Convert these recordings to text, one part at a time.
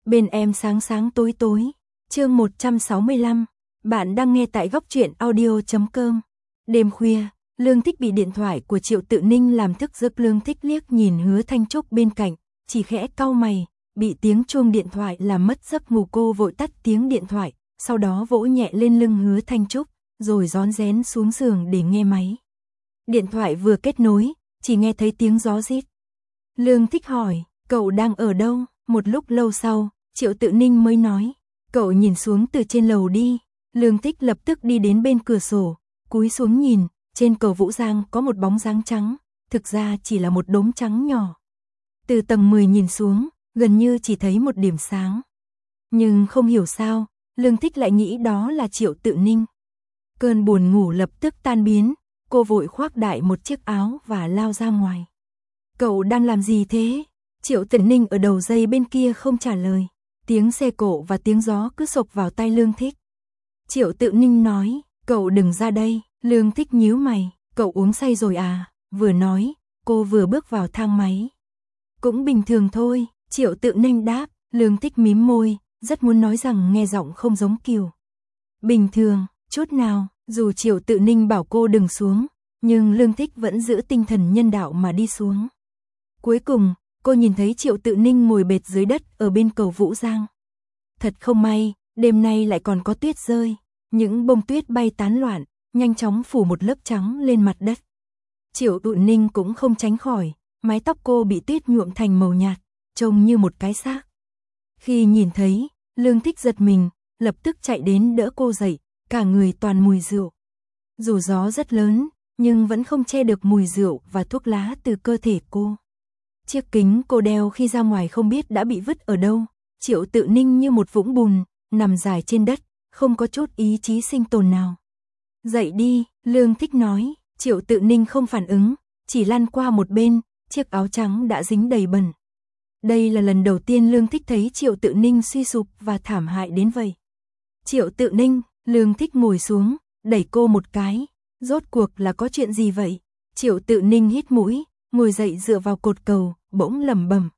bên em sáng sáng tối tối. Chương 165. Bạn đang nghe tại góc truyện audio.com. Đêm khuya, Lương Thích bị điện thoại của Triệu Tự Ninh làm thức giấc. Lương Thích liếc nhìn Hứa Thanh Trúc bên cạnh, chỉ khẽ cau mày, bị tiếng chuông điện thoại làm mất giấc ngủ. Cô vội tắt tiếng điện thoại, sau đó vỗ nhẹ lên lưng Hứa Thanh Trúc, rồi rón rén xuống giường để nghe máy. Điện thoại vừa kết nối, chỉ nghe thấy tiếng gió rít. Lương Thích hỏi, cậu đang ở đâu? Một lúc lâu sau, Triệu Tự Ninh mới nói, cậu nhìn xuống từ trên lầu đi. Lương Thích lập tức đi đến bên cửa sổ, cúi xuống nhìn, trên cầu Vũ Giang có một bóng dáng trắng, thực ra chỉ là một đốm trắng nhỏ. Từ tầng 10 nhìn xuống, gần như chỉ thấy một điểm sáng. Nhưng không hiểu sao, Lương Thích lại nghĩ đó là Triệu Tự Ninh. Cơn buồn ngủ lập tức tan biến, cô vội khoác đại một chiếc áo và lao ra ngoài. Cậu đang làm gì thế? Triệu Tự Ninh ở đầu dây bên kia không trả lời. Tiếng xe cộ và tiếng gió cứ xộc vào tai Lương Thích. Triệu Tự Ninh nói, cậu đừng ra đây. Lương Thích nhíu mày, cậu uống say rồi à? Vừa nói, cô vừa bước vào thang máy. Cũng bình thường thôi, Triệu Tự Ninh đáp. Lương Thích mím môi, rất muốn nói rằng nghe giọng không giống Kiều. Bình thường, chút nào, dù Triệu Tự Ninh bảo cô đừng xuống, nhưng Lương Thích vẫn giữ tinh thần nhân đạo mà đi xuống. Cuối cùng, cô nhìn thấy Triệu Tự Ninh ngồi bệt dưới đất ở bên cầu Vũ Giang. Thật không may, đêm nay lại còn có tuyết rơi, những bông tuyết bay tán loạn, nhanh chóng phủ một lớp trắng lên mặt đất. Triệu Tự Ninh cũng không tránh khỏi, mái tóc cô bị tuyết nhuộm thành màu nhạt, trông như một cái xác. Khi nhìn thấy, Lương Thích giật mình, lập tức chạy đến đỡ cô dậy, cả người toàn mùi rượu. Dù gió rất lớn, nhưng vẫn không che được mùi rượu và thuốc lá từ cơ thể cô. Chiếc kính cô đeo khi ra ngoài không biết đã bị vứt ở đâu. Triệu Tự Ninh như một vũng bùn, nằm dài trên đất, không có chút ý chí sinh tồn nào. Dậy đi, Lương Thích nói. Triệu Tự Ninh không phản ứng, chỉ lăn qua một bên, chiếc áo trắng đã dính đầy bẩn. Đây là lần đầu tiên Lương Thích thấy Triệu Tự Ninh suy sụp và thảm hại đến vậy. Triệu Tự Ninh, Lương Thích ngồi xuống, đẩy cô một cái. Rốt cuộc là có chuyện gì vậy? Triệu Tự Ninh hít mũi, ngồi dậy dựa vào cột cầu, bỗng lẩm bẩm.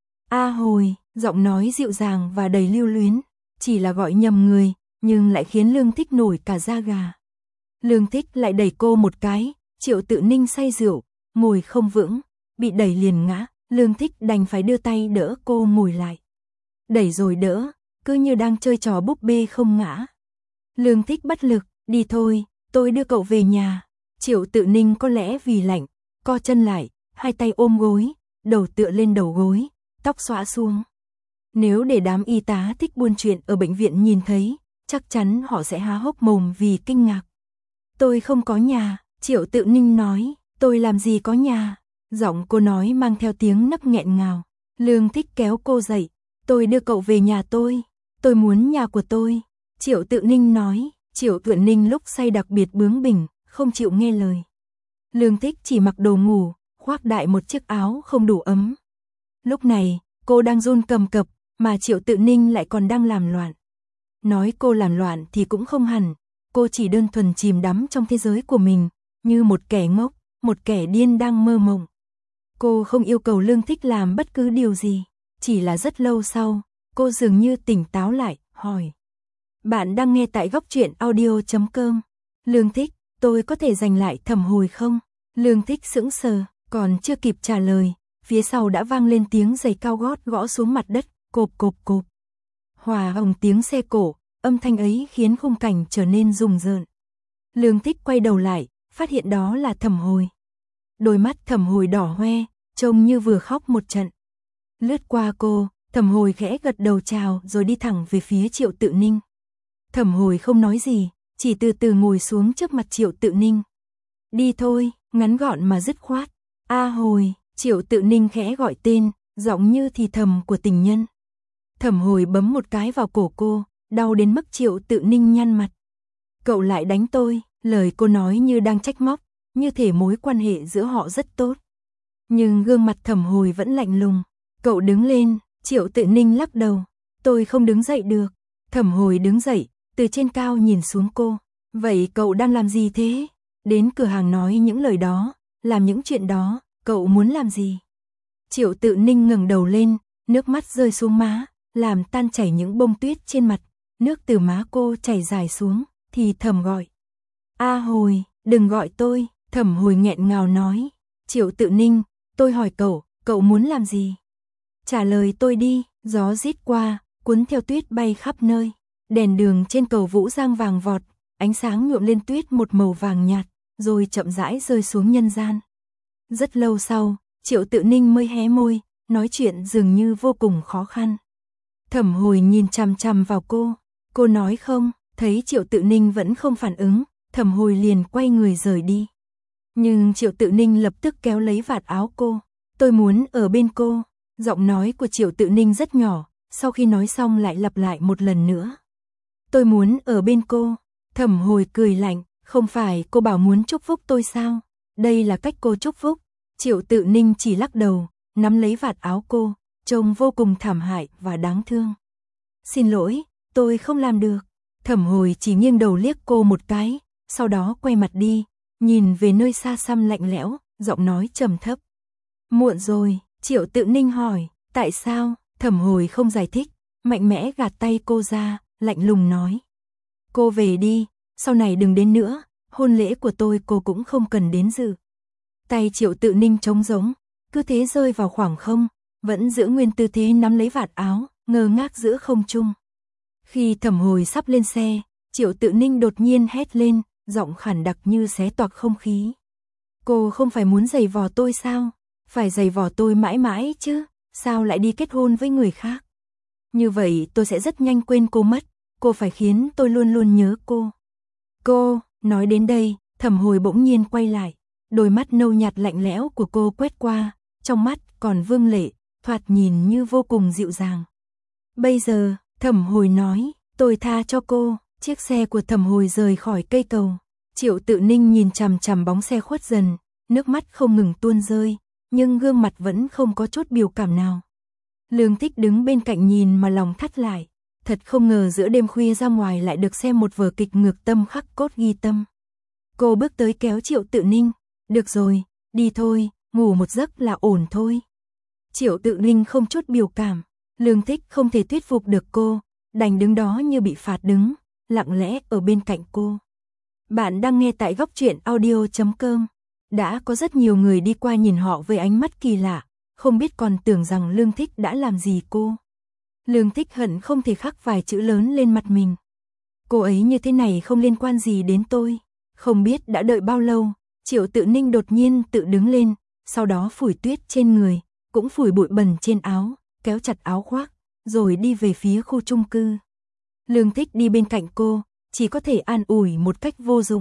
A Hồi, giọng nói dịu dàng và đầy lưu luyến, chỉ là gọi nhầm người, nhưng lại khiến Lương Thích nổi cả da gà. Lương Thích lại đẩy cô một cái, Triệu Tự Ninh say rượu, ngồi không vững, bị đẩy liền ngã, Lương Thích đành phải đưa tay đỡ cô ngồi lại. Đẩy rồi đỡ, cứ như đang chơi trò búp bê không ngã. Lương Thích bất lực, đi thôi, tôi đưa cậu về nhà. Triệu Tự Ninh có lẽ vì lạnh, co chân lại, hai tay ôm gối, đầu tựa lên đầu gối, tóc xõa xuống. Nếu để đám y tá thích buôn chuyện ở bệnh viện nhìn thấy, chắc chắn họ sẽ há hốc mồm vì kinh ngạc. Tôi không có nhà, Triệu Tự Ninh nói, tôi làm gì có nhà. Giọng cô nói mang theo tiếng nấc nghẹn ngào. Lương Thích kéo cô dậy, tôi đưa cậu về nhà tôi muốn nhà của tôi. Triệu Tự Ninh nói. Triệu Tự Ninh lúc say đặc biệt bướng bỉnh, không chịu nghe lời. Lương Thích chỉ mặc đồ ngủ, khoác đại một chiếc áo không đủ ấm. Lúc này, cô đang run cầm cập, mà Triệu Tự Ninh lại còn đang làm loạn. Nói cô làm loạn thì cũng không hẳn, cô chỉ đơn thuần chìm đắm trong thế giới của mình, như một kẻ ngốc, một kẻ điên đang mơ mộng. Cô không yêu cầu Lương Thích làm bất cứ điều gì, chỉ là rất lâu sau, cô dường như tỉnh táo lại, hỏi. Bạn đang nghe tại góc truyện audio.com. Lương Thích, tôi có thể giành lại Thẩm Hồi không? Lương Thích sững sờ, còn chưa kịp trả lời, phía sau đã vang lên tiếng giày cao gót gõ xuống mặt đất, cộp cộp cộp. Hòa hồng tiếng xe cộ, âm thanh ấy khiến khung cảnh trở nên rùng rợn. Lương Thích quay đầu lại, phát hiện đó là Thẩm Hồi. Đôi mắt Thẩm Hồi đỏ hoe, trông như vừa khóc một trận. Lướt qua cô, Thẩm Hồi khẽ gật đầu chào rồi đi thẳng về phía Triệu Tự Ninh. Thẩm Hồi không nói gì, chỉ từ từ ngồi xuống trước mặt Triệu Tự Ninh. Đi thôi, ngắn gọn mà dứt khoát. A Hồi, Triệu Tự Ninh khẽ gọi tên, giọng như thì thầm của tình nhân. Thẩm Hồi bấm một cái vào cổ cô, đau đến mức Triệu Tự Ninh nhăn mặt. Cậu lại đánh tôi, lời cô nói như đang trách móc, như thể mối quan hệ giữa họ rất tốt. Nhưng gương mặt Thẩm Hồi vẫn lạnh lùng. Cậu đứng lên, Triệu Tự Ninh lắc đầu. Tôi không đứng dậy được. Thẩm Hồi đứng dậy, từ trên cao nhìn xuống cô. Vậy cậu đang làm gì thế? Đến cửa hàng nói những lời đó, làm những chuyện đó, cậu muốn làm gì? Triệu Tự Ninh ngẩng đầu lên, nước mắt rơi xuống má, làm tan chảy những bông tuyết trên mặt, nước từ má cô chảy dài xuống, thì thầm gọi. A Hồi, đừng gọi tôi, Thẩm Hồi nghẹn ngào nói. Triệu Tự Ninh, tôi hỏi cậu muốn làm gì? Trả lời tôi đi, gió rít qua, cuốn theo tuyết bay khắp nơi. Đèn đường trên cầu Vũ Giang vàng vọt, ánh sáng nhuộm lên tuyết một màu vàng nhạt, rồi chậm rãi rơi xuống nhân gian. Rất lâu sau, Triệu Tự Ninh mới hé môi, nói chuyện dường như vô cùng khó khăn. Thẩm Hồi nhìn chằm chằm vào cô nói không, thấy Triệu Tự Ninh vẫn không phản ứng, Thẩm Hồi liền quay người rời đi. Nhưng Triệu Tự Ninh lập tức kéo lấy vạt áo cô, tôi muốn ở bên cô. Giọng nói của Triệu Tự Ninh rất nhỏ, sau khi nói xong lại lặp lại một lần nữa. Tôi muốn ở bên cô. Thẩm Hồi cười lạnh, không phải cô bảo muốn chúc phúc tôi sao? Đây là cách cô chúc phúc. Triệu Tự Ninh chỉ lắc đầu, nắm lấy vạt áo cô, trông vô cùng thảm hại và đáng thương. Xin lỗi, tôi không làm được. Thẩm Hồi chỉ nghiêng đầu liếc cô một cái, sau đó quay mặt đi, nhìn về nơi xa xăm lạnh lẽo, giọng nói trầm thấp. Muộn rồi, Triệu Tự Ninh hỏi, tại sao? Thẩm Hồi không giải thích, mạnh mẽ gạt tay cô ra, lạnh lùng nói. Cô về đi, sau này đừng đến nữa, hôn lễ của tôi cô cũng không cần đến dự. Tay Triệu Tự Ninh trống rỗng, cứ thế rơi vào khoảng không, vẫn giữ nguyên tư thế nắm lấy vạt áo, ngơ ngác giữa không trung. Khi Thẩm Hồi sắp lên xe, Triệu Tự Ninh đột nhiên hét lên, giọng khản đặc như xé toạc không khí. Cô không phải muốn giày vò tôi sao? Phải giày vò tôi mãi mãi chứ, sao lại đi kết hôn với người khác? Như vậy tôi sẽ rất nhanh quên cô mất, cô phải khiến tôi luôn luôn nhớ cô. Cô, nói đến đây, Thẩm Hồi bỗng nhiên quay lại, đôi mắt nâu nhạt lạnh lẽo của cô quét qua, trong mắt còn vương lệ, thoạt nhìn như vô cùng dịu dàng. Bây giờ, Thẩm Hồi nói, tôi tha cho cô. Chiếc xe của Thẩm Hồi rời khỏi cây cầu. Triệu Tự Ninh nhìn chằm chằm bóng xe khuất dần, nước mắt không ngừng tuôn rơi, nhưng gương mặt vẫn không có chút biểu cảm nào. Lương Thích đứng bên cạnh nhìn mà lòng thắt lại, thật không ngờ giữa đêm khuya ra ngoài lại được xem một vở kịch ngược tâm khắc cốt ghi tâm. Cô bước tới kéo Triệu Tự Ninh, được rồi, đi thôi, ngủ một giấc là ổn thôi. Triệu Tự Ninh không chút biểu cảm, Lương Thích không thể thuyết phục được cô, đành đứng đó như bị phạt đứng, lặng lẽ ở bên cạnh cô. Bạn đang nghe tại góc truyện audio.com. Đã có rất nhiều người đi qua nhìn họ với ánh mắt kỳ lạ, không biết còn tưởng rằng Lương Thích đã làm gì cô. Lương Thích hận không thể khắc vài chữ lớn lên mặt mình. Cô ấy như thế này không liên quan gì đến tôi. Không biết đã đợi bao lâu, Triệu Tự Ninh đột nhiên tự đứng lên, sau đó phủi tuyết trên người, cũng phủi bụi bẩn trên áo, kéo chặt áo khoác, rồi đi về phía khu chung cư. Lương Thích đi bên cạnh cô, chỉ có thể an ủi một cách vô dụng.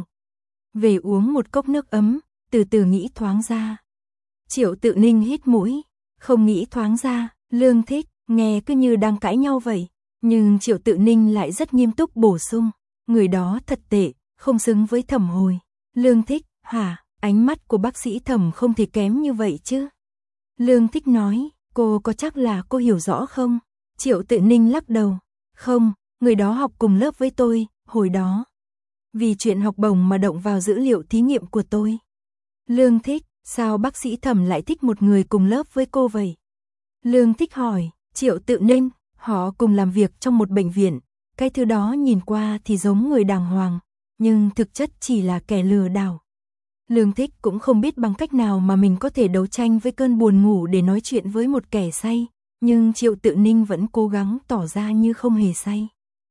Về uống một cốc nước ấm, từ từ nghĩ thoáng ra. Triệu Tự Ninh hít mũi, không nghĩ thoáng ra, Lương Thích, nghe cứ như đang cãi nhau vậy. Nhưng Triệu Tự Ninh lại rất nghiêm túc bổ sung, người đó thật tệ, không xứng với Thẩm Hồi. Lương Thích, hả, ánh mắt của bác sĩ Thẩm không thể kém như vậy chứ. Lương Thích nói, cô có chắc là cô hiểu rõ không? Triệu Tự Ninh lắc đầu, không, người đó học cùng lớp với tôi, hồi đó. Vì chuyện học bổng mà động vào dữ liệu thí nghiệm của tôi. Lương Thích, sao bác sĩ Thẩm lại thích một người cùng lớp với cô vậy? Lương Thích hỏi, Triệu Tự Ninh, họ cùng làm việc trong một bệnh viện, cái thứ đó nhìn qua thì giống người đàng hoàng, nhưng thực chất chỉ là kẻ lừa đảo. Lương Thích cũng không biết bằng cách nào mà mình có thể đấu tranh với cơn buồn ngủ để nói chuyện với một kẻ say, nhưng Triệu Tự Ninh vẫn cố gắng tỏ ra như không hề say.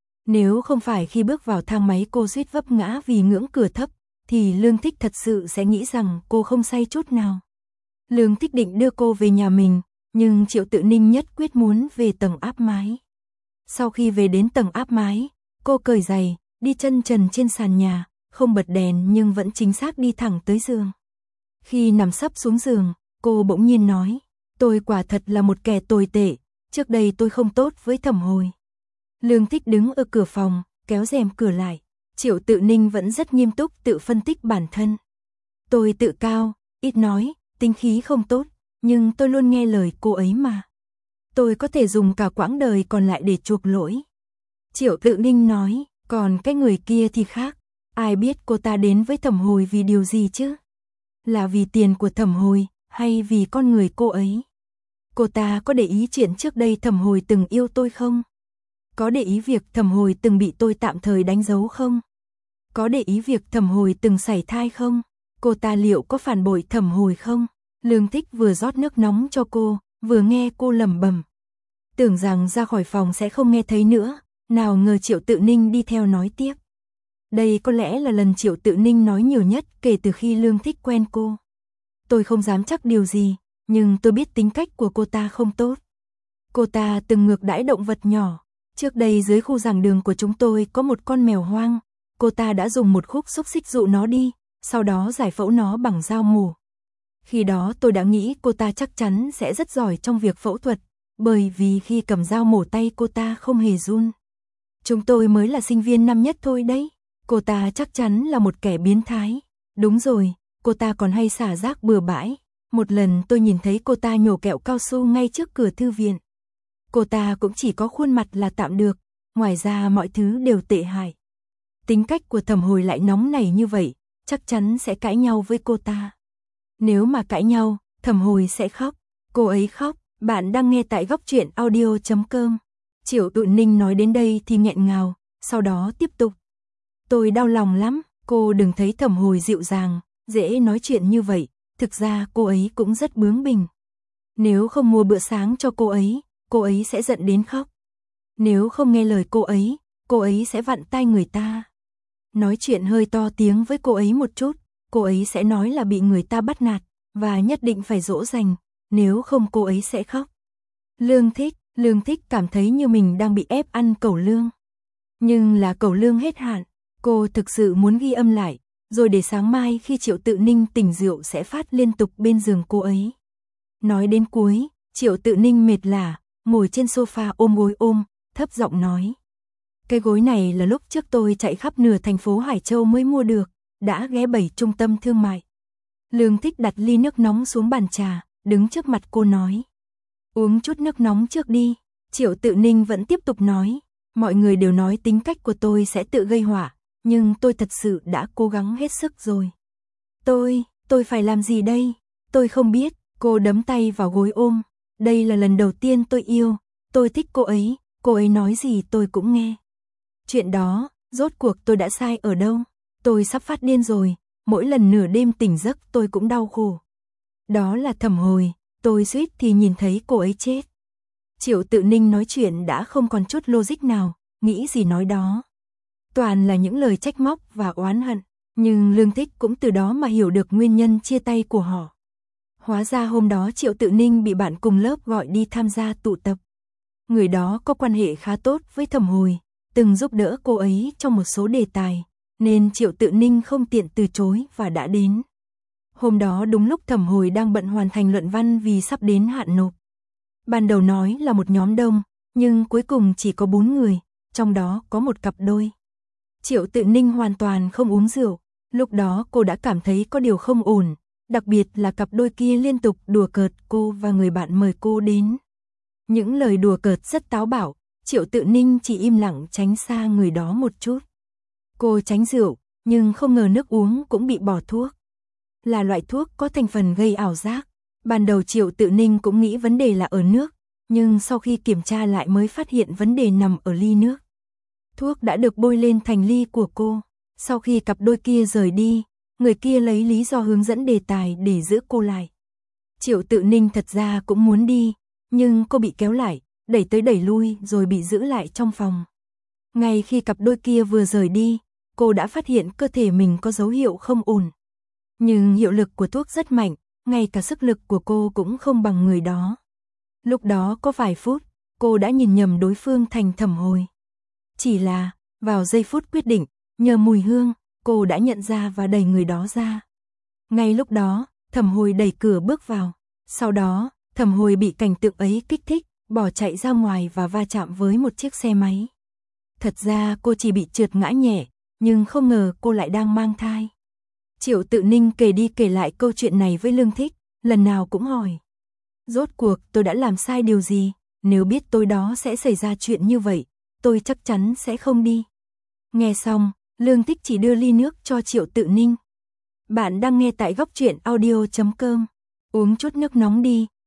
Nếu không phải khi bước vào thang máy cô suýt vấp ngã vì ngưỡng cửa thấp, thì Lương Thích thật sự sẽ nghĩ rằng cô không say chút nào. Lương Thích định đưa cô về nhà mình, nhưng Triệu Tự Ninh nhất quyết muốn về tầng áp mái. Sau khi về đến tầng áp mái, cô cởi giày, đi chân trần trên sàn nhà, không bật đèn nhưng vẫn chính xác đi thẳng tới giường. Khi nằm sấp xuống giường, cô bỗng nhiên nói, tôi quả thật là một kẻ tồi tệ, trước đây tôi không tốt với Thẩm Hồi. Lương Thích đứng ở cửa phòng, kéo rèm cửa lại. Triệu Tự Ninh vẫn rất nghiêm túc tự phân tích bản thân. Tôi tự cao, ít nói, tính khí không tốt, nhưng tôi luôn nghe lời cô ấy mà. Tôi có thể dùng cả quãng đời còn lại để chuộc lỗi. Triệu Tự Ninh nói, còn cái người kia thì khác. Ai biết cô ta đến với Thẩm Hồi vì điều gì chứ? Là vì tiền của Thẩm Hồi, hay vì con người cô ấy? Cô ta có để ý chuyện trước đây Thẩm Hồi từng yêu tôi không? Có để ý việc Thẩm Hồi từng bị tôi tạm thời đánh dấu không? Có để ý việc Thẩm Hồi từng sảy thai không? Cô ta liệu có phản bội Thẩm Hồi không? Lương Thích vừa rót nước nóng cho cô, vừa nghe cô lẩm bẩm. Tưởng rằng ra khỏi phòng sẽ không nghe thấy nữa, nào ngờ Triệu Tự Ninh đi theo nói tiếp. Đây có lẽ là lần Triệu Tự Ninh nói nhiều nhất kể từ khi Lương Thích quen cô. Tôi không dám chắc điều gì, nhưng tôi biết tính cách của cô ta không tốt. Cô ta từng ngược đãi động vật nhỏ. Trước đây dưới khu giảng đường của chúng tôi có một con mèo hoang. Cô ta đã dùng một khúc xúc xích dụ nó đi, sau đó giải phẫu nó bằng dao mổ. Khi đó tôi đã nghĩ cô ta chắc chắn sẽ rất giỏi trong việc phẫu thuật, bởi vì khi cầm dao mổ tay cô ta không hề run. Chúng tôi mới là sinh viên năm nhất thôi đấy. Cô ta chắc chắn là một kẻ biến thái. Đúng rồi, cô ta còn hay xả rác bừa bãi. Một lần tôi nhìn thấy cô ta nhổ kẹo cao su ngay trước cửa thư viện. Cô ta cũng chỉ có khuôn mặt là tạm được, ngoài ra mọi thứ đều tệ hại. Tính cách của Thẩm Hồi lại nóng nảy như vậy, chắc chắn sẽ cãi nhau với cô ta. Nếu mà cãi nhau, Thẩm Hồi sẽ khóc. Cô ấy khóc. Bạn đang nghe tại Góc Truyện Audio.com. Triệu Tự Ninh nói đến đây thì nghẹn ngào, sau đó tiếp tục. Tôi đau lòng lắm, cô đừng thấy Thẩm Hồi dịu dàng, dễ nói chuyện như vậy, thực ra cô ấy cũng rất bướng bỉnh. Nếu không mua bữa sáng cho cô ấy sẽ giận đến khóc. Nếu không nghe lời cô ấy sẽ vặn tai người ta. Nói chuyện hơi to tiếng với cô ấy một chút, cô ấy sẽ nói là bị người ta bắt nạt, và nhất định phải dỗ dành, nếu không cô ấy sẽ khóc. Lương Thích cảm thấy như mình đang bị ép ăn cẩu lương. Nhưng là cẩu lương hết hạn, cô thực sự muốn ghi âm lại, rồi để sáng mai khi Triệu Tự Ninh tỉnh rượu sẽ phát liên tục bên giường cô ấy. Nói đến cuối, Triệu Tự Ninh mệt lả, ngồi trên sofa ôm gối thấp giọng nói. Cái gối này là lúc trước tôi chạy khắp nửa thành phố Hải Châu mới mua được, đã ghé 7 trung tâm thương mại. Lương Thích đặt ly nước nóng xuống bàn trà, đứng trước mặt cô nói. Uống chút nước nóng trước đi. Triệu Tự Ninh vẫn tiếp tục nói. Mọi người đều nói tính cách của tôi sẽ tự gây họa, nhưng tôi thật sự đã cố gắng hết sức rồi. Tôi phải làm gì đây? Tôi không biết. Cô đấm tay vào gối ôm. Đây là lần đầu tiên tôi yêu. Tôi thích cô ấy nói gì tôi cũng nghe. Chuyện đó, rốt cuộc tôi đã sai ở đâu? Tôi sắp phát điên rồi, mỗi lần nửa đêm tỉnh giấc tôi cũng đau khổ. Đó là Thẩm Hồi, tôi suýt thì nhìn thấy cô ấy chết. Triệu Tự Ninh nói chuyện đã không còn chút logic nào, nghĩ gì nói đó. Toàn là những lời trách móc và oán hận, nhưng Lương Thích cũng từ đó mà hiểu được nguyên nhân chia tay của họ. Hóa ra hôm đó Triệu Tự Ninh bị bạn cùng lớp gọi đi tham gia tụ tập. Người đó có quan hệ khá tốt với Thẩm Hồi, từng giúp đỡ cô ấy trong một số đề tài, nên Triệu Tự Ninh không tiện từ chối và đã đến. Hôm đó đúng lúc Thẩm Hồi đang bận hoàn thành luận văn vì sắp đến hạn nộp. Ban đầu nói là một nhóm đông, nhưng cuối cùng chỉ có 4 người, trong đó có một cặp đôi. Triệu Tự Ninh hoàn toàn không uống rượu, lúc đó cô đã cảm thấy có điều không ổn, đặc biệt là cặp đôi kia liên tục đùa cợt cô và người bạn mời cô đến. Những lời đùa cợt rất táo bạo, Triệu Tự Ninh chỉ im lặng tránh xa người đó một chút. Cô tránh rượu, nhưng không ngờ nước uống cũng bị bỏ thuốc. Là loại thuốc có thành phần gây ảo giác. Ban đầu Triệu Tự Ninh cũng nghĩ vấn đề là ở nước, nhưng sau khi kiểm tra lại mới phát hiện vấn đề nằm ở ly nước. Thuốc đã được bôi lên thành ly của cô. Sau khi cặp đôi kia rời đi, người kia lấy lý do hướng dẫn đề tài để giữ cô lại. Triệu Tự Ninh thật ra cũng muốn đi, nhưng cô bị kéo lại, đẩy tới đẩy lui rồi bị giữ lại trong phòng. Ngay khi cặp đôi kia vừa rời đi, cô đã phát hiện cơ thể mình có dấu hiệu không ổn. Nhưng hiệu lực của thuốc rất mạnh, ngay cả sức lực của cô cũng không bằng người đó. Lúc đó có vài phút, cô đã nhìn nhầm đối phương thành Thẩm Hồi. Chỉ là, vào giây phút quyết định, nhờ mùi hương, cô đã nhận ra và đẩy người đó ra. Ngay lúc đó, Thẩm Hồi đẩy cửa bước vào. Sau đó, Thẩm Hồi bị cảnh tượng ấy kích thích, bỏ chạy ra ngoài và va chạm với một chiếc xe máy. Thật ra cô chỉ bị trượt ngã nhẹ, nhưng không ngờ cô lại đang mang thai. Triệu Tự Ninh kể đi kể lại câu chuyện này với Lương Thích, lần nào cũng hỏi. Rốt cuộc tôi đã làm sai điều gì, nếu biết tối đó sẽ xảy ra chuyện như vậy, tôi chắc chắn sẽ không đi. Nghe xong, Lương Thích chỉ đưa ly nước cho Triệu Tự Ninh. Bạn đang nghe tại Góc Truyện Audio.com. Uống chút nước nóng đi,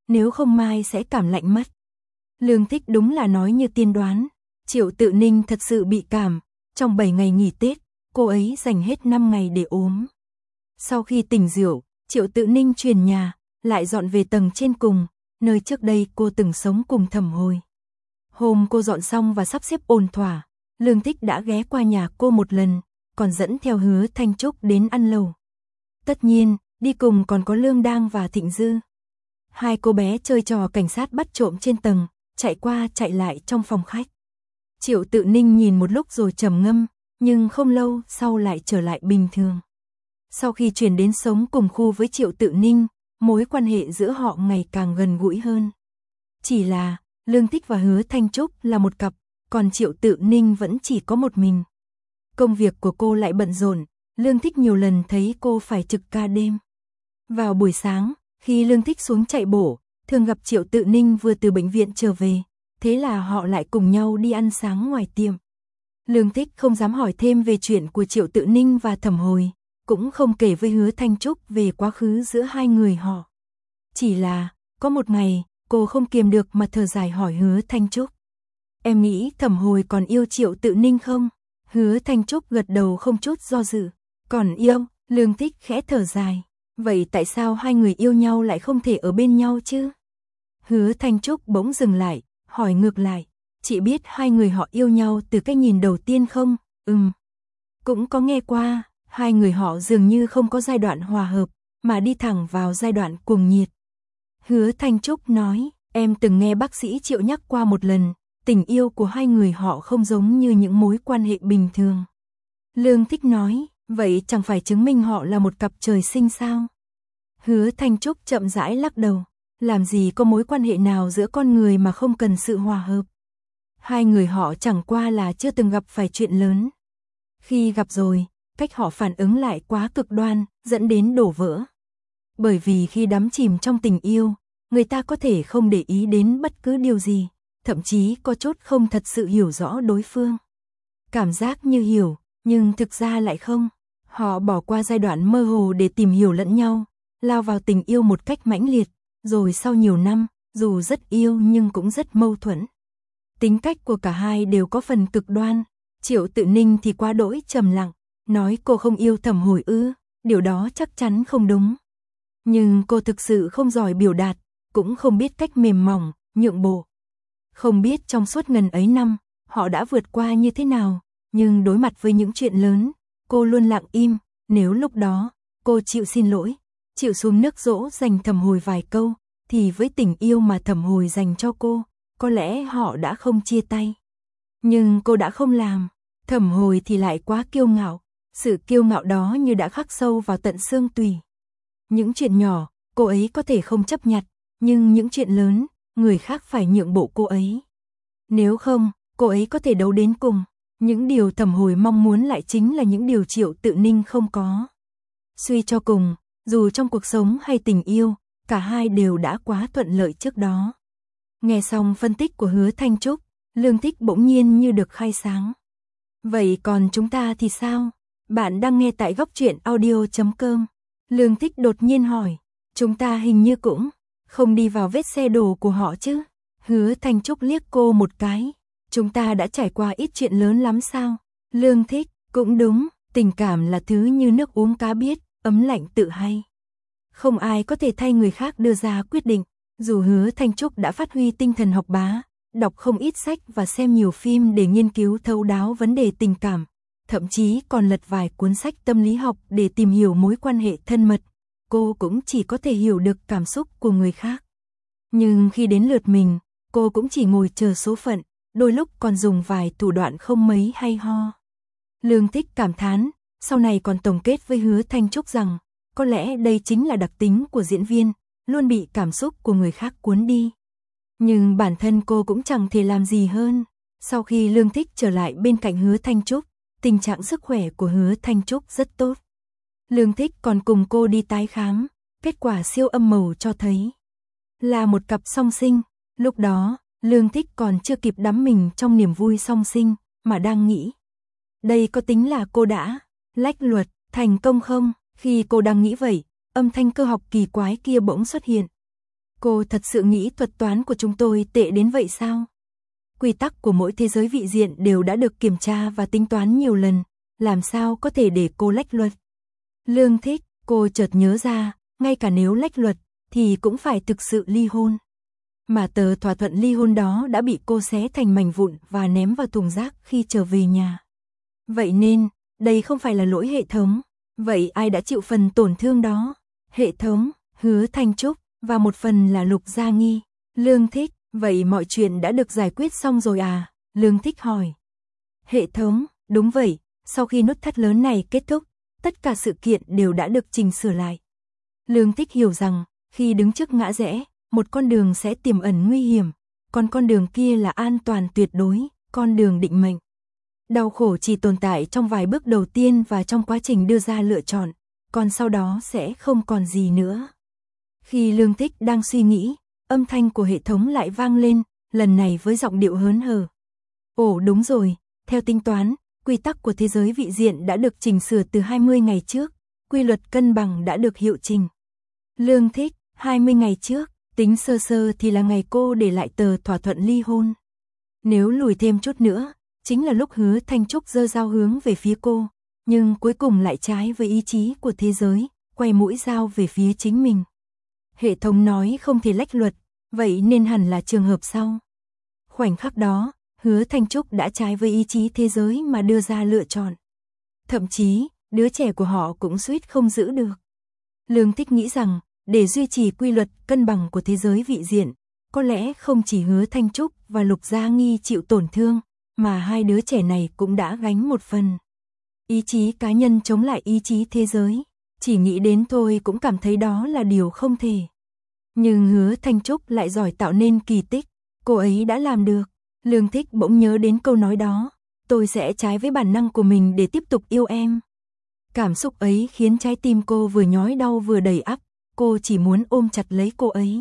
nếu không mai sẽ cảm lạnh mất. Lương Thích đúng là nói như tiên đoán, Triệu Tự Ninh thật sự bị cảm, trong 7 ngày nghỉ Tết, cô ấy dành hết 5 ngày để ốm. Sau khi tỉnh rượu, Triệu Tự Ninh chuyển nhà, lại dọn về tầng trên cùng, nơi trước đây cô từng sống cùng Thẩm Hồi. Hôm cô dọn xong và sắp xếp ổn thỏa, Lương Thích đã ghé qua nhà cô một lần, còn dẫn theo Hứa Thanh Trúc đến ăn lẩu. Tất nhiên, đi cùng còn có Lương Đang và Thịnh Dư. Hai cô bé chơi trò cảnh sát bắt trộm trên tầng, chạy qua chạy lại trong phòng khách. Triệu Tự Ninh nhìn một lúc rồi trầm ngâm, nhưng không lâu sau lại trở lại bình thường. Sau khi chuyển đến sống cùng khu với Triệu Tự Ninh, mối quan hệ giữa họ ngày càng gần gũi hơn. Chỉ là, Lương Thích và Hứa Thanh Trúc là một cặp, còn Triệu Tự Ninh vẫn chỉ có một mình. Công việc của cô lại bận rộn, Lương Thích nhiều lần thấy cô phải trực ca đêm. Vào buổi sáng, khi Lương Thích xuống chạy bộ, thường gặp Triệu Tự Ninh vừa từ bệnh viện trở về, thế là họ lại cùng nhau đi ăn sáng ngoài tiệm. Lương Thích không dám hỏi thêm về chuyện của Triệu Tự Ninh và Thẩm Hồi, cũng không kể với Hứa Thanh Trúc về quá khứ giữa hai người họ. Chỉ là, có một ngày, cô không kiềm được mà thở dài hỏi Hứa Thanh Trúc. Em nghĩ Thẩm Hồi còn yêu Triệu Tự Ninh không? Hứa Thanh Trúc gật đầu không chút do dự. Còn yêu, Lương Thích khẽ thở dài. Vậy tại sao hai người yêu nhau lại không thể ở bên nhau chứ? Hứa Thanh Trúc bỗng dừng lại, hỏi ngược lại. Chị biết hai người họ yêu nhau từ cái nhìn đầu tiên không? Cũng có nghe qua, hai người họ dường như không có giai đoạn hòa hợp, mà đi thẳng vào giai đoạn cuồng nhiệt. Hứa Thanh Trúc nói, em từng nghe bác sĩ Triệu nhắc qua một lần, tình yêu của hai người họ không giống như những mối quan hệ bình thường. Lương Thích nói, vậy chẳng phải chứng minh họ là một cặp trời sinh sao? Hứa Thanh Trúc chậm rãi lắc đầu, làm gì có mối quan hệ nào giữa con người mà không cần sự hòa hợp. Hai người họ chẳng qua là chưa từng gặp phải chuyện lớn. Khi gặp rồi, cách họ phản ứng lại quá cực đoan, dẫn đến đổ vỡ. Bởi vì khi đắm chìm trong tình yêu, người ta có thể không để ý đến bất cứ điều gì, thậm chí có chút không thật sự hiểu rõ đối phương. Cảm giác như hiểu, nhưng thực ra lại không. Họ bỏ qua giai đoạn mơ hồ để tìm hiểu lẫn nhau, lao vào tình yêu một cách mãnh liệt, rồi sau nhiều năm, dù rất yêu nhưng cũng rất mâu thuẫn. Tính cách của cả hai đều có phần cực đoan, Triệu Tự Ninh thì quá đỗi trầm lặng, nói cô không yêu Thẩm Hồi ư, điều đó chắc chắn không đúng. Nhưng cô thực sự không giỏi biểu đạt, cũng không biết cách mềm mỏng, nhượng bộ. Không biết trong suốt ngần ấy năm, họ đã vượt qua như thế nào, nhưng đối mặt với những chuyện lớn, cô luôn lặng im. Nếu lúc đó, cô chịu xin lỗi, chịu xuống nước dỗ dành Thẩm Hồi vài câu, thì với tình yêu mà Thẩm Hồi dành cho cô, có lẽ họ đã không chia tay. Nhưng cô đã không làm, Thẩm Hồi thì lại quá kiêu ngạo, sự kiêu ngạo đó như đã khắc sâu vào tận xương tủy. Những chuyện nhỏ, cô ấy có thể không chấp nhặt, nhưng những chuyện lớn, người khác phải nhượng bộ cô ấy. Nếu không, cô ấy có thể đấu đến cùng. Những điều Thẩm Hồi mong muốn lại chính là những điều Triệu Tự Ninh không có. Suy cho cùng, dù trong cuộc sống hay tình yêu, cả hai đều đã quá thuận lợi trước đó. Nghe xong phân tích của Hứa Thanh Trúc, Lương Thích bỗng nhiên như được khai sáng. Vậy còn chúng ta thì sao? Bạn đang nghe tại góc truyện audio.com. Lương Thích đột nhiên hỏi, chúng ta hình như cũng không đi vào vết xe đổ của họ chứ? Hứa Thanh Trúc liếc cô một cái, chúng ta đã trải qua ít chuyện lớn lắm sao? Lương Thích, cũng đúng, tình cảm là thứ như nước uống cá biết, ấm lạnh tự hay. Không ai có thể thay người khác đưa ra quyết định, dù Hứa Thanh Trúc đã phát huy tinh thần học bá, đọc không ít sách và xem nhiều phim để nghiên cứu thấu đáo vấn đề tình cảm, thậm chí còn lật vài cuốn sách tâm lý học để tìm hiểu mối quan hệ thân mật, cô cũng chỉ có thể hiểu được cảm xúc của người khác. Nhưng khi đến lượt mình, cô cũng chỉ ngồi chờ số phận, đôi lúc còn dùng vài thủ đoạn không mấy hay ho. Lương Thích cảm thán, sau này còn tổng kết với Hứa Thanh Trúc rằng, có lẽ đây chính là đặc tính của diễn viên, luôn bị cảm xúc của người khác cuốn đi. Nhưng bản thân cô cũng chẳng thể làm gì hơn. Sau khi Lương Thích trở lại bên cạnh Hứa Thanh Trúc, tình trạng sức khỏe của Hứa Thanh Trúc rất tốt. Lương Thích còn cùng cô đi tái khám, kết quả siêu âm màu cho thấy là một cặp song sinh. Lúc đó, Lương Thích còn chưa kịp đắm mình trong niềm vui song sinh, mà đang nghĩ. Đây có tính là cô đã lách luật, thành công không? Khi cô đang nghĩ vậy, âm thanh cơ học kỳ quái kia bỗng xuất hiện. Cô thật sự nghĩ thuật toán của chúng tôi tệ đến vậy sao? Quy tắc của mỗi thế giới vị diện đều đã được kiểm tra và tính toán nhiều lần, làm sao có thể để cô lách luật? Lương Thích, cô chợt nhớ ra, ngay cả nếu lách luật, thì cũng phải thực sự ly hôn. Mà tờ thỏa thuận ly hôn đó đã bị cô xé thành mảnh vụn và ném vào thùng rác khi trở về nhà. Vậy nên, đây không phải là lỗi hệ thống. Vậy ai đã chịu phần tổn thương đó? Hệ thống, Hứa Thanh Trúc, và một phần là Lục Gia Nghi. Lương Thích, vậy mọi chuyện đã được giải quyết xong rồi à? Lương Thích hỏi. Hệ thống, đúng vậy, sau khi nút thắt lớn này kết thúc, tất cả sự kiện đều đã được chỉnh sửa lại. Lương Thích hiểu rằng, khi đứng trước ngã rẽ, một con đường sẽ tiềm ẩn nguy hiểm, còn con đường kia là an toàn tuyệt đối, con đường định mệnh. Đau khổ chỉ tồn tại trong vài bước đầu tiên và trong quá trình đưa ra lựa chọn, còn sau đó sẽ không còn gì nữa. Khi Lương Thích đang suy nghĩ, âm thanh của hệ thống lại vang lên, lần này với giọng điệu hớn hở. Ồ đúng rồi, theo tính toán, quy tắc của thế giới vị diện đã được chỉnh sửa từ 20 ngày trước, quy luật cân bằng đã được hiệu chỉnh. Lương Thích, 20 ngày trước, tính sơ sơ thì là ngày cô để lại tờ thỏa thuận ly hôn. Nếu lùi thêm chút nữa, chính là lúc Hứa Thanh Trúc giơ dao hướng về phía cô, nhưng cuối cùng lại trái với ý chí của thế giới, quay mũi dao về phía chính mình. Hệ thống nói không thể lách luật, vậy nên hẳn là trường hợp sau. Khoảnh khắc đó, Hứa Thanh Trúc đã trái với ý chí thế giới mà đưa ra lựa chọn. Thậm chí, đứa trẻ của họ cũng suýt không giữ được. Lương Thích nghĩ rằng, để duy trì quy luật cân bằng của thế giới vị diện, có lẽ không chỉ Hứa Thanh Trúc và Lục Gia Nghi chịu tổn thương, mà hai đứa trẻ này cũng đã gánh một phần. Ý chí cá nhân chống lại ý chí thế giới, chỉ nghĩ đến thôi cũng cảm thấy đó là điều không thể. Nhưng Hứa Thanh Trúc lại giỏi tạo nên kỳ tích, cô ấy đã làm được. Lương Thích bỗng nhớ đến câu nói đó, tôi sẽ trái với bản năng của mình để tiếp tục yêu em. Cảm xúc ấy khiến trái tim cô vừa nhói đau vừa đầy ắp, cô chỉ muốn ôm chặt lấy cô ấy.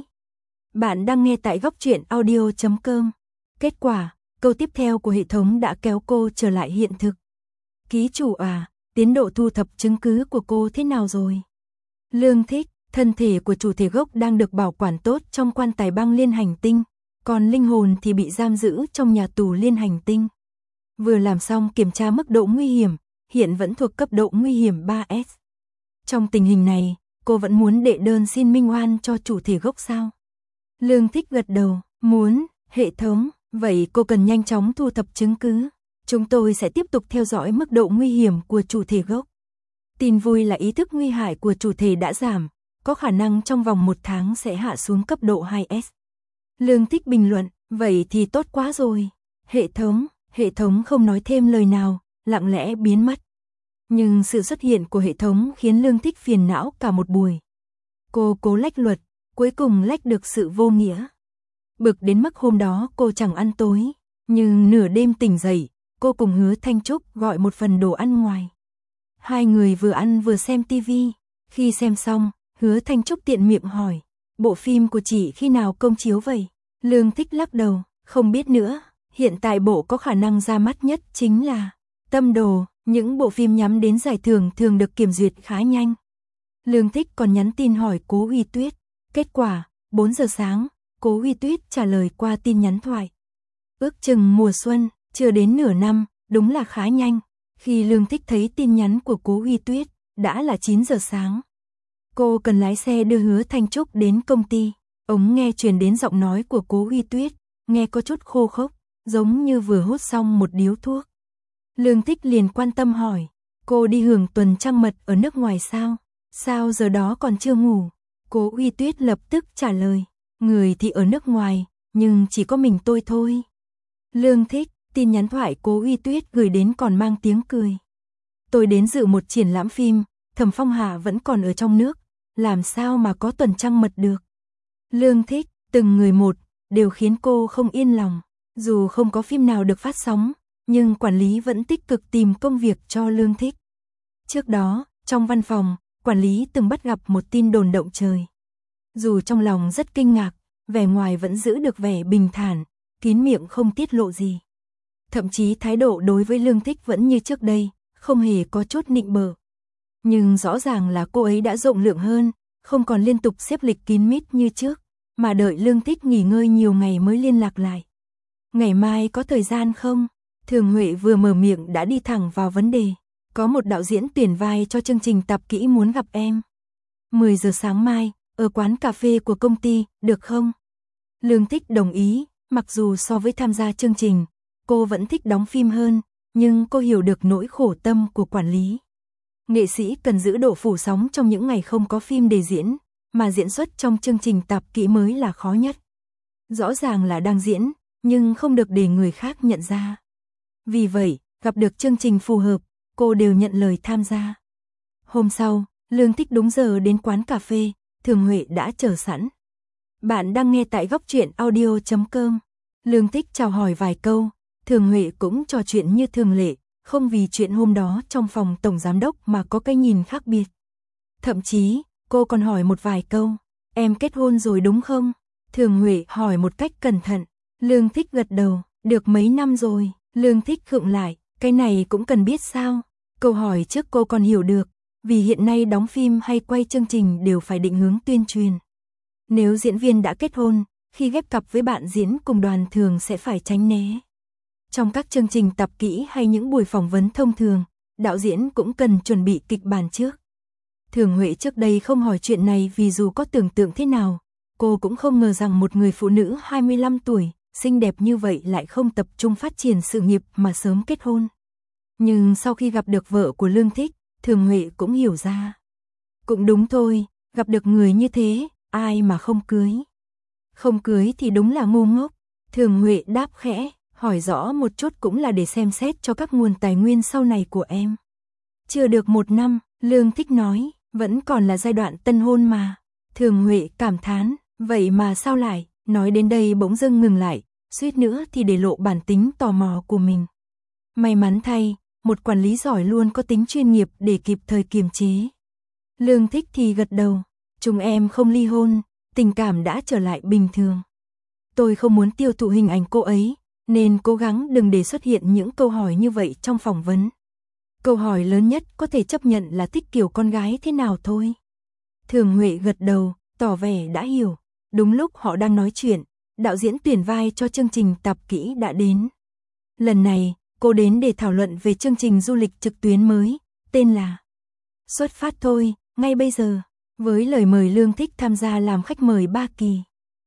Bạn đang nghe tại Góc Truyện Audio.com. Kết quả, câu tiếp theo của hệ thống đã kéo cô trở lại hiện thực. Ký chủ à, tiến độ thu thập chứng cứ của cô thế nào rồi? Lương Thích, thân thể của chủ thể gốc đang được bảo quản tốt trong quan tài băng liên hành tinh, còn linh hồn thì bị giam giữ trong nhà tù liên hành tinh. Vừa làm xong kiểm tra mức độ nguy hiểm, hiện vẫn thuộc cấp độ nguy hiểm 3S. Trong tình hình này, cô vẫn muốn đệ đơn xin minh oan cho chủ thể gốc sao? Lương Thích gật đầu, muốn. Hệ thống, vậy cô cần nhanh chóng thu thập chứng cứ. Chúng tôi sẽ tiếp tục theo dõi mức độ nguy hiểm của chủ thể gốc. Tin vui là ý thức nguy hại của chủ thể đã giảm, có khả năng trong vòng 1 tháng sẽ hạ xuống cấp độ 2S. Lương Thích bình luận, vậy thì tốt quá rồi. Hệ thống không nói thêm lời nào, lặng lẽ biến mất. Nhưng sự xuất hiện của hệ thống khiến Lương Thích phiền não cả một buổi. Cô cố lách luật, cuối cùng lách được sự vô nghĩa. Bực đến mức hôm đó cô chẳng ăn tối, nhưng nửa đêm tỉnh dậy, cô cùng Hứa Thanh Trúc gọi một phần đồ ăn ngoài. Hai người vừa ăn vừa xem tivi, khi xem xong, Hứa Thanh Trúc tiện miệng hỏi, bộ phim của chị khi nào công chiếu vậy? Lương Thích lắc đầu, không biết nữa, hiện tại bộ có khả năng ra mắt nhất chính là Tâm Đồ, những bộ phim nhắm đến giải thưởng thường được kiểm duyệt khá nhanh. Lương Thích còn nhắn tin hỏi Cố Huy Tuyết, kết quả, 4 giờ sáng, Cố Huy Tuyết trả lời qua tin nhắn thoại. Ước chừng mùa xuân, chưa đến nửa năm, đúng là khá nhanh. Khi Lương Thích thấy tin nhắn của Cố Huy Tuyết, đã là 9 giờ sáng. Cô cần lái xe đưa Hứa Thanh Trúc đến công ty. Ống nghe truyền đến giọng nói của Cố Huy Tuyết, nghe có chút khô khốc, giống như vừa hút xong một điếu thuốc. Lương Thích liền quan tâm hỏi, cô đi hưởng tuần trăng mật ở nước ngoài sao? Sao giờ đó còn chưa ngủ? Cố Huy Tuyết lập tức trả lời, người thì ở nước ngoài, nhưng chỉ có mình tôi thôi. Lương Thích, tin nhắn thoại Cố Huy Tuyết gửi đến còn mang tiếng cười. Tôi đến dự một triển lãm phim, Thẩm Phong Hà vẫn còn ở trong nước, làm sao mà có tuần trăng mật được? Lương Thích, từng người một, đều khiến cô không yên lòng. Dù không có phim nào được phát sóng, nhưng quản lý vẫn tích cực tìm công việc cho Lương Thích. Trước đó, trong văn phòng, quản lý từng bắt gặp một tin đồn động trời. Dù trong lòng rất kinh ngạc, vẻ ngoài vẫn giữ được vẻ bình thản, kín miệng không tiết lộ gì. Thậm chí thái độ đối với Lương Thích vẫn như trước đây, không hề có chút nịnh bợ. Nhưng rõ ràng là cô ấy đã rộng lượng hơn, không còn liên tục xếp lịch kín mít như trước. mà đợi Lương Thích nghỉ ngơi nhiều ngày mới liên lạc lại. Ngày mai có thời gian không? Thường Huệ vừa mở miệng đã đi thẳng vào vấn đề. Có một đạo diễn tuyển vai cho chương trình Tập Kỹ muốn gặp em. 10 giờ sáng mai, ở quán cà phê của công ty, được không? Lương Thích đồng ý, mặc dù so với tham gia chương trình, cô vẫn thích đóng phim hơn, nhưng cô hiểu được nỗi khổ tâm của quản lý. Nghệ sĩ cần giữ độ phủ sóng trong những ngày không có phim để diễn, mà diễn xuất trong chương trình Tập Kỹ mới là khó nhất. Rõ ràng là đang diễn, nhưng không được để người khác nhận ra. Vì vậy, gặp được chương trình phù hợp, cô đều nhận lời tham gia. Hôm sau, Lương Thích đúng giờ đến quán cà phê, Thường Huệ đã chờ sẵn. Bạn đang nghe tại góc truyện audio.com. Lương Thích chào hỏi vài câu, Thường Huệ cũng trò chuyện như thường lệ, không vì chuyện hôm đó trong phòng tổng giám đốc mà có cái nhìn khác biệt. Thậm chí, cô còn hỏi một vài câu, em kết hôn rồi đúng không? Thường Huệ hỏi một cách cẩn thận, Lương Thích gật đầu, được mấy năm rồi. Lương Thích khựng lại, cái này cũng cần biết sao? Câu hỏi trước cô còn hiểu được, vì hiện nay đóng phim hay quay chương trình đều phải định hướng tuyên truyền. Nếu diễn viên đã kết hôn, khi ghép cặp với bạn diễn cùng đoàn thường sẽ phải tránh né. Trong các chương trình Tập Kỹ hay những buổi phỏng vấn thông thường, đạo diễn cũng cần chuẩn bị kịch bản trước. Thường Huệ trước đây không hỏi chuyện này vì dù có tưởng tượng thế nào, cô cũng không ngờ rằng một người phụ nữ 25 tuổi, xinh đẹp như vậy lại không tập trung phát triển sự nghiệp mà sớm kết hôn. Nhưng sau khi gặp được vợ của Lương Thích, Thường Huệ cũng hiểu ra. Cũng đúng thôi, gặp được người như thế, ai mà không cưới. Không cưới thì đúng là ngu ngốc. Thường Huệ đáp khẽ, hỏi rõ một chút cũng là để xem xét cho các nguồn tài nguyên sau này của em. Chưa được 1 năm, Lương Thích nói, vẫn còn là giai đoạn tân hôn mà. Thường Huệ cảm thán, vậy mà sao lại, nói đến đây bỗng dưng ngừng lại, suýt nữa thì để lộ bản tính tò mò của mình. May mắn thay, một quản lý giỏi luôn có tính chuyên nghiệp để kịp thời kiềm chế. Lương Thích thì gật đầu, chúng em không ly hôn, tình cảm đã trở lại bình thường. Tôi không muốn tiêu thụ hình ảnh cô ấy, nên cố gắng đừng để xuất hiện những câu hỏi như vậy trong phỏng vấn. Câu hỏi lớn nhất có thể chấp nhận là thích kiểu con gái thế nào thôi. Thường Huệ gật đầu, tỏ vẻ đã hiểu. Đúng lúc họ đang nói chuyện, đạo diễn tuyển vai cho chương trình Tập Kỹ đã đến. Lần này, cô đến để thảo luận về chương trình du lịch trực tuyến mới, tên là Xuất phát thôi, ngay bây giờ, với lời mời Lương Thích tham gia làm khách mời 3 kỳ.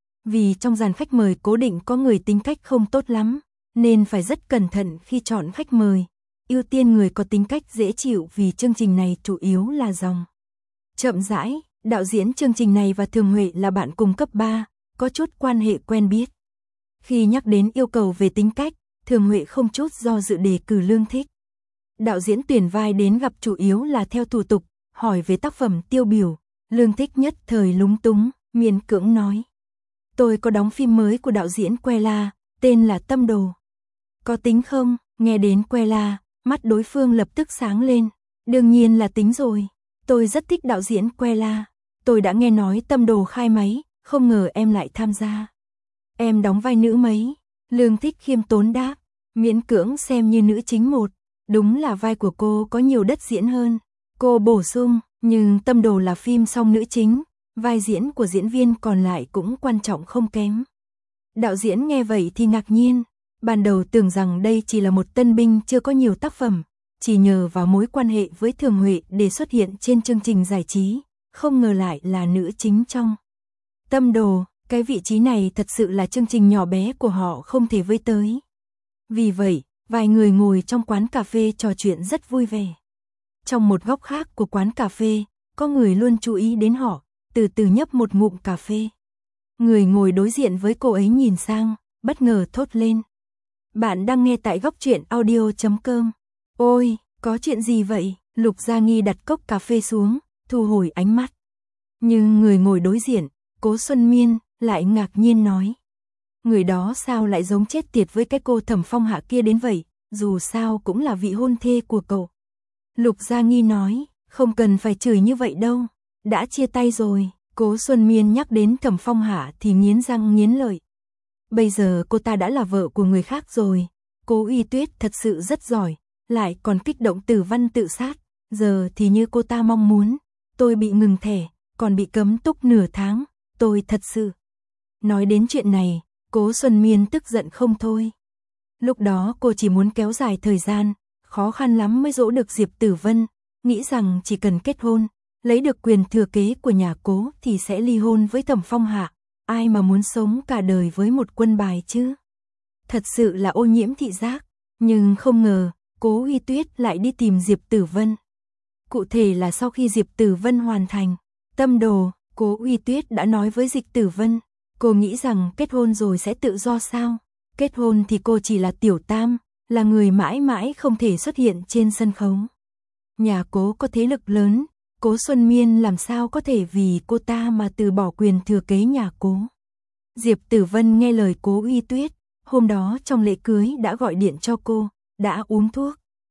Vì trong dàn khách mời cố định có người tính cách không tốt lắm, nên phải rất cẩn thận khi chọn khách mời, ưu tiên người có tính cách dễ chịu vì chương trình này chủ yếu là dòng. Chậm rãi, đạo diễn chương trình này và Thường Huệ là bạn cùng cấp 3, có chút quan hệ quen biết. Khi nhắc đến yêu cầu về tính cách, Thường Huệ không chút do dự đề cử Lương Thích. Đạo diễn tuyển vai đến gặp chủ yếu là theo thủ tục, hỏi về tác phẩm tiêu biểu. Lương Thích nhất thời lúng túng, miễn cưỡng nói. Tôi có đóng phim mới của đạo diễn Que La, tên là Tâm Đồ. Có tính không? Nghe đến Que La, mắt đối phương lập tức sáng lên. Đương nhiên là tính rồi. Tôi rất thích đạo diễn Que La. Tôi đã nghe nói Tâm Đồ khai máy, không ngờ em lại tham gia. Em đóng vai nữ mấy? Lương Thích khiêm tốn đáp, miễn cưỡng xem như nữ chính một. Đúng là vai của cô có nhiều đất diễn hơn. Cô bổ sung, nhưng Tâm Đồ là phim song nữ chính, vai diễn của diễn viên còn lại cũng quan trọng không kém. Đạo diễn nghe vậy thì ngạc nhiên, ban đầu tưởng rằng đây chỉ là một tân binh chưa có nhiều tác phẩm, chỉ nhờ vào mối quan hệ với Thường Huệ để xuất hiện trên chương trình giải trí, không ngờ lại là nữ chính trong Tâm Đồ. Cái vị trí này thật sự là chương trình nhỏ bé của họ không thể với tới. Vì vậy, vài người ngồi trong quán cà phê trò chuyện rất vui vẻ. Trong một góc khác của quán cà phê, có người luôn chú ý đến họ, từ từ nhấp một ngụm cà phê. Người ngồi đối diện với cô ấy nhìn sang, bất ngờ thốt lên. Bạn đang nghe tại góc truyện audio.com. Ôi, có chuyện gì vậy? Lục Gia Nghi đặt cốc cà phê xuống, thu hồi ánh mắt. Nhưng người ngồi đối diện, Cố Xuân Miên, lại ngạc nhiên nói. Người đó sao lại giống chết tiệt với cái cô Thẩm Phong Hạ kia đến vậy, dù sao cũng là vị hôn thê của cậu. Lục Gia Nghi nói, không cần phải chửi như vậy đâu, đã chia tay rồi. Cố Xuân Miên nhắc đến Thẩm Phong Hạ thì nghiến răng nghiến lợi. Bây giờ cô ta đã là vợ của người khác rồi, Cố Uy Tuyết thật sự rất giỏi, lại còn kích động Tử Văn tự sát, giờ thì như cô ta mong muốn, tôi bị ngừng thẻ, còn bị cấm túc nửa tháng, tôi thật sự Nói đến chuyện này, Cố Xuân Miên tức giận không thôi. Lúc đó cô chỉ muốn kéo dài thời gian, khó khăn lắm mới dỗ được Diệp Tử Vân, nghĩ rằng chỉ cần kết hôn, lấy được quyền thừa kế của nhà Cố thì sẽ ly hôn với Thẩm Phong Hạ, ai mà muốn sống cả đời với một quân bài chứ. Thật sự là ô nhiễm thị giác, nhưng không ngờ, Cố Uy Tuyết lại đi tìm Diệp Tử Vân. Cụ thể là sau khi Diệp Tử Vân hoàn thành tâm đồ, Cố Uy Tuyết đã nói với Dịch Tử Vân, cô nghĩ rằng kết hôn rồi sẽ tự do sao? Kết hôn thì cô chỉ là tiểu tam, là người mãi mãi không thể xuất hiện trên sân khấu. Nhà Cố có thế lực lớn, Cố Xuân Miên làm sao có thể vì cô ta mà từ bỏ quyền thừa kế nhà Cố. Diệp Tử Vân nghe lời Cố Uy Tuyết, hôm đó trong lễ cưới đã gọi điện cho cô, đã uống thuốc.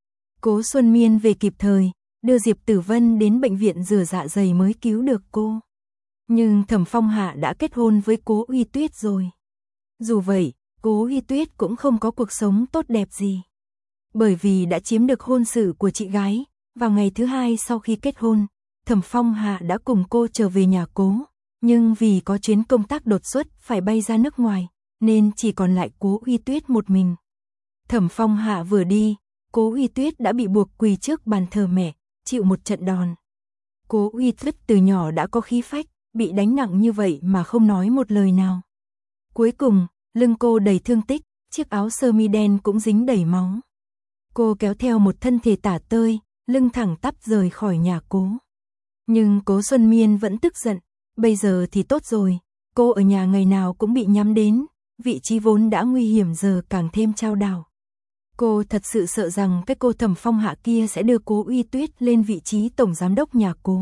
Cố Xuân Miên về kịp thời, đưa Diệp Tử Vân đến bệnh viện rửa dạ dày mới cứu được cô. Nhưng Thẩm Phong Hạ đã kết hôn với Cố Uy Tuyết rồi. Dù vậy, Cố Uy Tuyết cũng không có cuộc sống tốt đẹp gì. Bởi vì đã chiếm được hôn sự của chị gái, vào ngày thứ hai sau khi kết hôn, Thẩm Phong Hạ đã cùng cô trở về nhà Cố. Nhưng vì có chuyến công tác đột xuất phải bay ra nước ngoài, nên chỉ còn lại Cố Uy Tuyết một mình. Thẩm Phong Hạ vừa đi, Cố Uy Tuyết đã bị buộc quỳ trước bàn thờ mẹ, chịu một trận đòn. Cố Uy Tuyết từ nhỏ đã có khí phách, bị đánh nặng như vậy mà không nói một lời nào. Cuối cùng, lưng cô đầy thương tích, chiếc áo sơ mi đen cũng dính đầy máu. Cô kéo theo một thân thể tả tơi, lưng thẳng tắp rời khỏi nhà Cố. Nhưng Cố Xuân Miên vẫn tức giận, bây giờ thì tốt rồi, cô ở nhà ngày nào cũng bị nhắm đến, vị trí vốn đã nguy hiểm giờ càng thêm chao đảo. Cô thật sự sợ rằng cái cô Thẩm Phong Hạ kia sẽ đưa Cố Uy Tuyết lên vị trí tổng giám đốc nhà Cố.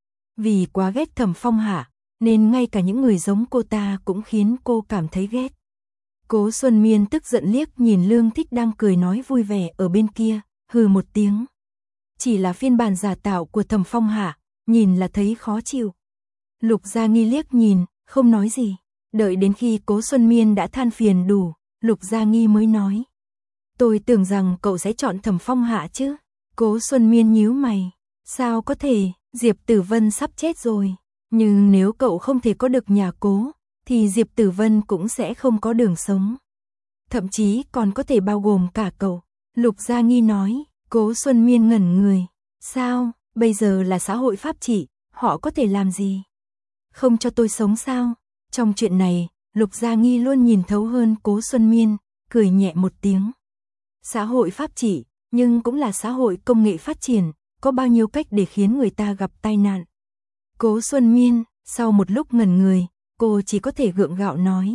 Vì quá ghét Thẩm Phong Hạ, nên ngay cả những người giống cô ta cũng khiến cô cảm thấy ghét. Cố Xuân Miên tức giận liếc nhìn Lương Thích đang cười nói vui vẻ ở bên kia, hừ một tiếng. Chỉ là phiên bản giả tạo của Thẩm Phong Hạ, nhìn là thấy khó chịu. Lục Gia Nghi liếc nhìn, không nói gì. Đợi đến khi Cố Xuân Miên đã than phiền đủ, Lục Gia Nghi mới nói. Tôi tưởng rằng cậu sẽ chọn Thẩm Phong Hạ chứ. Cố Xuân Miên nhíu mày. Sao có thể, Diệp Tử Vân sắp chết rồi. Nhưng nếu cậu không thể có được nhà Cố, thì Diệp Tử Vân cũng sẽ không có đường sống. Thậm chí còn có thể bao gồm cả cậu. Lục Gia Nghi nói. Cố Xuân Miên ngẩn người. Sao, bây giờ là xã hội pháp trị, họ có thể làm gì? Không cho tôi sống sao? Trong chuyện này, Lục Gia Nghi luôn nhìn thấu hơn Cố Xuân Miên, cười nhẹ một tiếng. Xã hội pháp trị, nhưng cũng là xã hội công nghệ phát triển, có bao nhiêu cách để khiến người ta gặp tai nạn. Cố Xuân Miên, sau một lúc ngẩn người, cô chỉ có thể gượng gạo nói.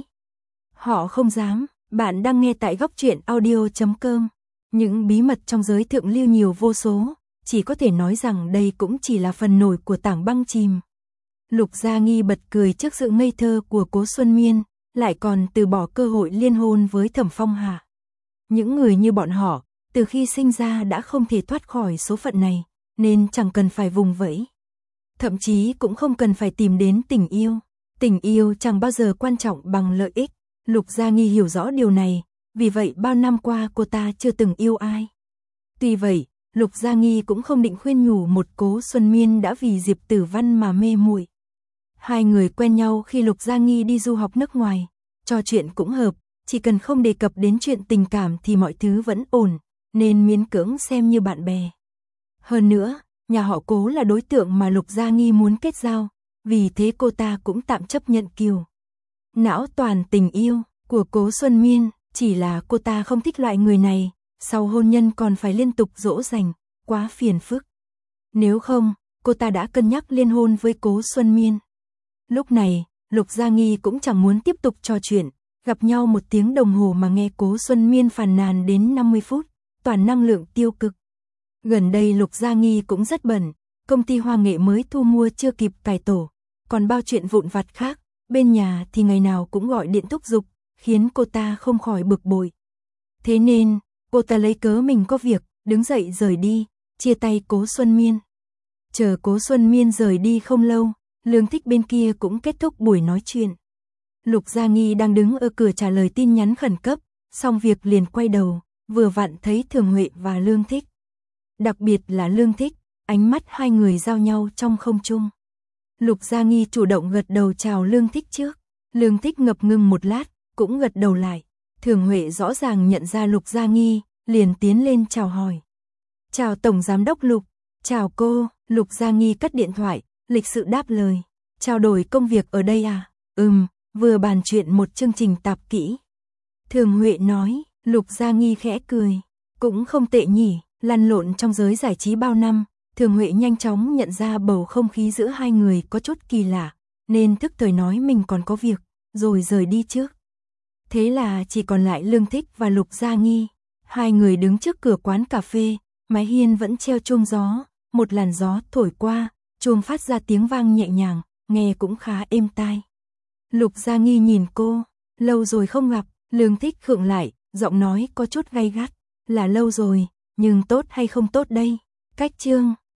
Họ không dám, bạn đang nghe tại góc truyện audio.com. Những bí mật trong giới thượng lưu nhiều vô số, chỉ có thể nói rằng đây cũng chỉ là phần nổi của tảng băng chìm. Lục Gia Nghi bật cười trước sự ngây thơ của Cố Xuân Miên, lại còn từ bỏ cơ hội liên hôn với Thẩm Phong Hạ. Những người như bọn họ, từ khi sinh ra đã không thể thoát khỏi số phận này, nên chẳng cần phải vùng vẫy. Thậm chí cũng không cần phải tìm đến tình yêu. Tình yêu chẳng bao giờ quan trọng bằng lợi ích. Lục Gia Nghi hiểu rõ điều này, vì vậy bao năm qua cô ta chưa từng yêu ai. Tuy vậy, Lục Gia Nghi cũng không định khuyên nhủ một Cố Xuân Miên đã vì Diệp Tử Văn mà mê muội. Hai người quen nhau khi Lục Gia Nghi đi du học nước ngoài, trò chuyện cũng hợp, chỉ cần không đề cập đến chuyện tình cảm thì mọi thứ vẫn ổn, nên miễn cưỡng xem như bạn bè. Hơn nữa, nhà họ Cố là đối tượng mà Lục Gia Nghi muốn kết giao, vì thế cô ta cũng tạm chấp nhận Kiều. Não toàn tình yêu của Cố Xuân Miên, chỉ là cô ta không thích loại người này, sau hôn nhân còn phải liên tục dỗ dành, quá phiền phức. Nếu không, cô ta đã cân nhắc liên hôn với Cố Xuân Miên. Lúc này, Lục Gia Nghi cũng chẳng muốn tiếp tục trò chuyện, gặp nhau 1 tiếng đồng hồ mà nghe Cố Xuân Miên phàn nàn đến 50 phút, toàn năng lượng tiêu cực. Gần đây Lục Gia Nghi cũng rất bận, công ty hoa nghệ mới thu mua chưa kịp cải tổ, còn bao chuyện vụn vặt khác, bên nhà thì ngày nào cũng gọi điện thúc giục, khiến cô ta không khỏi bực bội. Thế nên, cô ta lấy cớ mình có việc, đứng dậy rời đi, chia tay Cố Xuân Miên. Chờ Cố Xuân Miên rời đi không lâu, Lương Thích bên kia cũng kết thúc buổi nói chuyện. Lục Gia Nghi đang đứng ở cửa trả lời tin nhắn khẩn cấp, xong việc liền quay đầu, vừa vặn thấy Thường Huệ và Lương Thích. Đặc biệt là Lương Thích, ánh mắt hai người giao nhau trong không trung. Lục Gia Nghi chủ động gật đầu chào Lương Thích trước. Lương Thích ngập ngừng một lát, cũng gật đầu lại. Thường Huệ rõ ràng nhận ra Lục Gia Nghi, liền tiến lên chào hỏi. Chào Tổng Giám đốc Lục, chào cô. Lục Gia Nghi cắt điện thoại, lịch sự đáp lời. Trao đổi công việc ở đây à? Vừa bàn chuyện một chương trình tạp kỹ. Thường Huệ nói. Lục Gia Nghi khẽ cười. Cũng không tệ nhỉ, lăn lộn trong giới giải trí bao năm. Thường Huệ nhanh chóng nhận ra bầu không khí giữa hai người có chút kỳ lạ, nên thức thời nói mình còn có việc, rồi rời đi trước. Thế là chỉ còn lại Lương Thích và Lục Gia Nghi. Hai người đứng trước cửa quán cà phê, mái hiên vẫn treo chuông gió, một làn gió thổi qua, chuông phát ra tiếng vang nhẹ nhàng, nghe cũng khá êm tai. Lục Gia Nghi nhìn cô, lâu rồi không gặp. Lương Thích khựng lại, giọng nói có chút gay gắt. Là lâu rồi, nhưng tốt hay không tốt đây? Cách chương